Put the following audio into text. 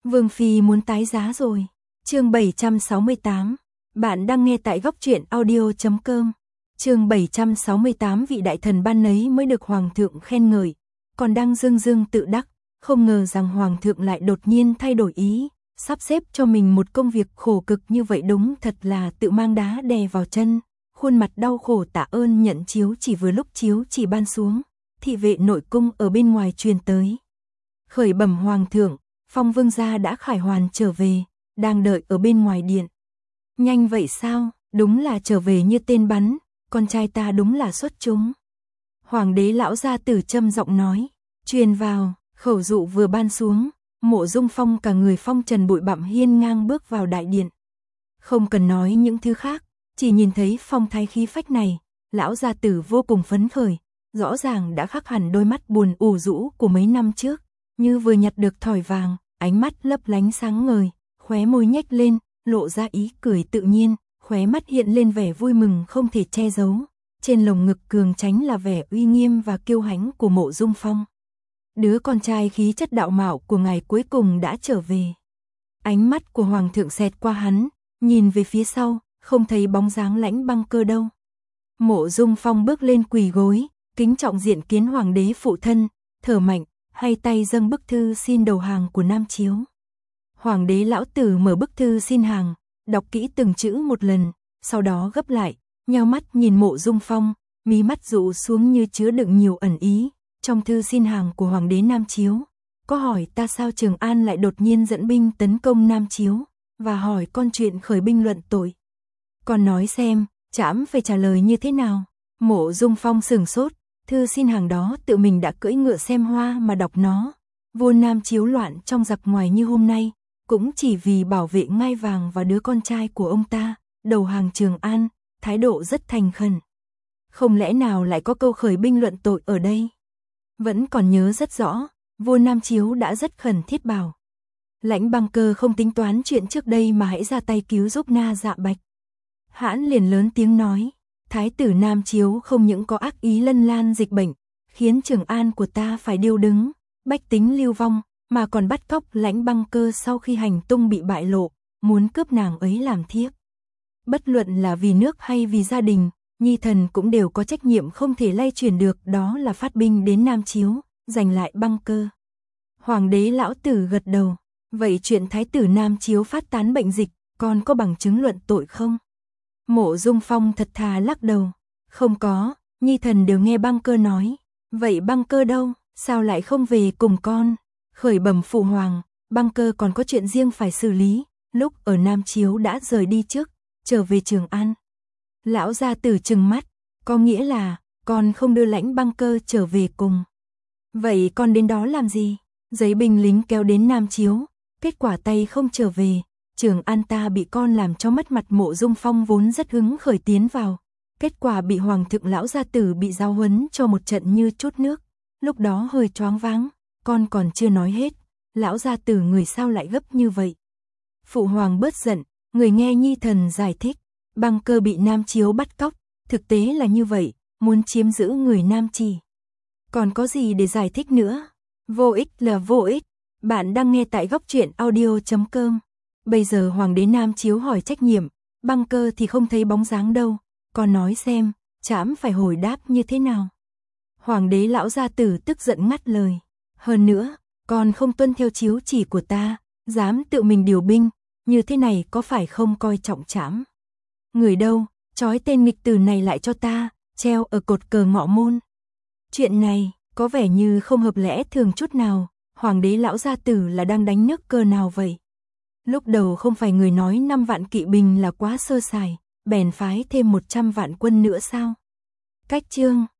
Vương Phi muốn tái giá rồi. Chương 768. Bạn đang nghe tại góc truyện audio.com. Chương 768. Vị đại thần ban nấy mới được Hoàng thượng khen ngợi, còn đang dương dương tự đắc, không ngờ rằng Hoàng thượng lại đột nhiên thay đổi ý, sắp xếp cho mình một công việc khổ cực như vậy, đúng thật là tự mang đá đè vào chân. Khuôn mặt đau khổ tạ ơn nhận chiếu chỉ, vừa lúc chiếu chỉ ban xuống, thị vệ nội cung ở bên ngoài truyền tới. Khởi bẩm Hoàng thượng, Phong vương gia đã khải hoàn trở về, đang đợi ở bên ngoài điện. Nhanh vậy sao? Đúng là trở về như tên bắn, con trai ta đúng là xuất chúng. Hoàng đế lão gia tử trầm giọng nói, truyền vào. Khẩu dụ vừa ban xuống, Mộ Dung Phong cả người phong trần bụi bặm hiên ngang bước vào đại điện. Không cần nói những thứ khác, chỉ nhìn thấy phong thái khí phách này, lão gia tử vô cùng phấn khởi, rõ ràng đã khắc hẳn đôi mắt buồn ủ rũ của mấy năm trước, như vừa nhặt được thỏi vàng, ánh mắt lấp lánh sáng ngời, khóe môi nhếch lên, lộ ra ý cười tự nhiên, khóe mắt hiện lên vẻ vui mừng không thể che giấu, trên lồng ngực cường tránh là vẻ uy nghiêm và kiêu hãnh của Mộ Dung Phong. Đứa con trai khí chất đạo mạo của ngài cuối cùng đã trở về. Ánh mắt của Hoàng thượng xẹt qua hắn, nhìn về phía sau, không thấy bóng dáng Lãnh Băng Cơ đâu. Mộ Dung Phong bước lên quỳ gối, kính trọng diện kiến Hoàng đế phụ thân, thở mạnh, hay tay dâng bức thư xin đầu hàng của Nam Chiếu. Hoàng đế lão tử mở bức thư xin hàng, đọc kỹ từng chữ một lần, sau đó gấp lại, nheo mắt nhìn Mộ Dung Phong, mí mắt dụ xuống như chứa đựng nhiều ẩn ý. Trong thư xin hàng của Hoàng đế Nam Chiếu, có hỏi ta sao Trường An lại đột nhiên dẫn binh tấn công Nam Chiếu, và hỏi con chuyện khởi binh luận tội. Con nói xem, trẫm phải trả lời như thế nào? Mộ Dung Phong sửng sốt, thư xin hàng đó tự mình đã cưỡi ngựa xem hoa mà đọc nó. Vua Nam Chiếu loạn trong giặc ngoài như hôm nay, cũng chỉ vì bảo vệ ngai vàng và đứa con trai của ông ta, đầu hàng Trường An, thái độ rất thành khẩn. Không lẽ nào lại có câu khởi binh luận tội ở đây? Vẫn còn nhớ rất rõ, vua Nam Chiếu đã rất khẩn thiết bảo. Lãnh Băng Cơ không tính toán chuyện trước đây mà hãy ra tay cứu giúp Na Dạ Bạch. Hãn liền lớn tiếng nói, thái tử Nam Chiếu không những có ác ý lân lan dịch bệnh, khiến Trường An của ta phải điêu đứng, bách tính lưu vong, mà còn bắt cóc Lãnh Băng Cơ sau khi hành tung bị bại lộ, muốn cướp nàng ấy làm thiếp. Bất luận là vì nước hay vì gia đình, Nhi thần cũng đều có trách nhiệm không thể lay chuyển được, đó là phát binh đến Nam Chiếu, giành lại Băng Cơ. Hoàng đế lão tử gật đầu, vậy chuyện thái tử Nam Chiếu phát tán bệnh dịch, còn có bằng chứng luận tội không? Mộ Dung Phong thật thà lắc đầu, không có, Nhi thần đều nghe Băng Cơ nói. Vậy Băng Cơ đâu, sao lại không về cùng con? Khởi bẩm phụ hoàng, Băng Cơ còn có chuyện riêng phải xử lý, lúc ở Nam Chiếu đã rời đi trước, trở về Trường An. Lão gia tử trừng mắt, có nghĩa là con không đưa Lãnh Băng Cơ trở về cùng. Vậy con đến đó làm gì? Giấy binh lính kéo đến Nam Chiếu, kết quả tay không trở về, Trường An ta bị con làm cho mất mặt. Mộ Dung Phong vốn rất hứng khởi tiến vào, kết quả bị Hoàng thượng lão gia tử bị giáo huấn cho một trận như trút nước, lúc đó hơi choáng váng, con còn chưa nói hết, lão gia tử người sao lại gấp như vậy? Phụ hoàng bớt giận, người nghe Nhi thần giải thích. Băng Cơ bị Nam Chiếu bắt cóc, thực tế là như vậy, muốn chiếm giữ người Nam Trì. Còn có gì để giải thích nữa? Vô ích là vô ích. Bạn đang nghe tại góc truyện audio.com. Bây giờ Hoàng đế Nam Chiếu hỏi trách nhiệm, Băng Cơ thì không thấy bóng dáng đâu, con nói xem, trẫm phải hồi đáp như thế nào? Hoàng đế lão gia tử tức giận ngắt lời, hơn nữa, con không tuân theo chiếu chỉ của ta, dám tự mình điều binh, như thế này có phải không coi trọng trẫm? Người đâu, trói tên nghịch tử này lại cho ta, treo ở cột cờ Ngọ Môn. Chuyện này, có vẻ như không hợp lẽ thường chút nào, Hoàng đế lão gia tử là đang đánh nước cờ nào vậy? Lúc đầu không phải người nói 5 vạn kỵ binh là quá sơ sài, bèn phái thêm 100 vạn quân nữa sao? Cách chương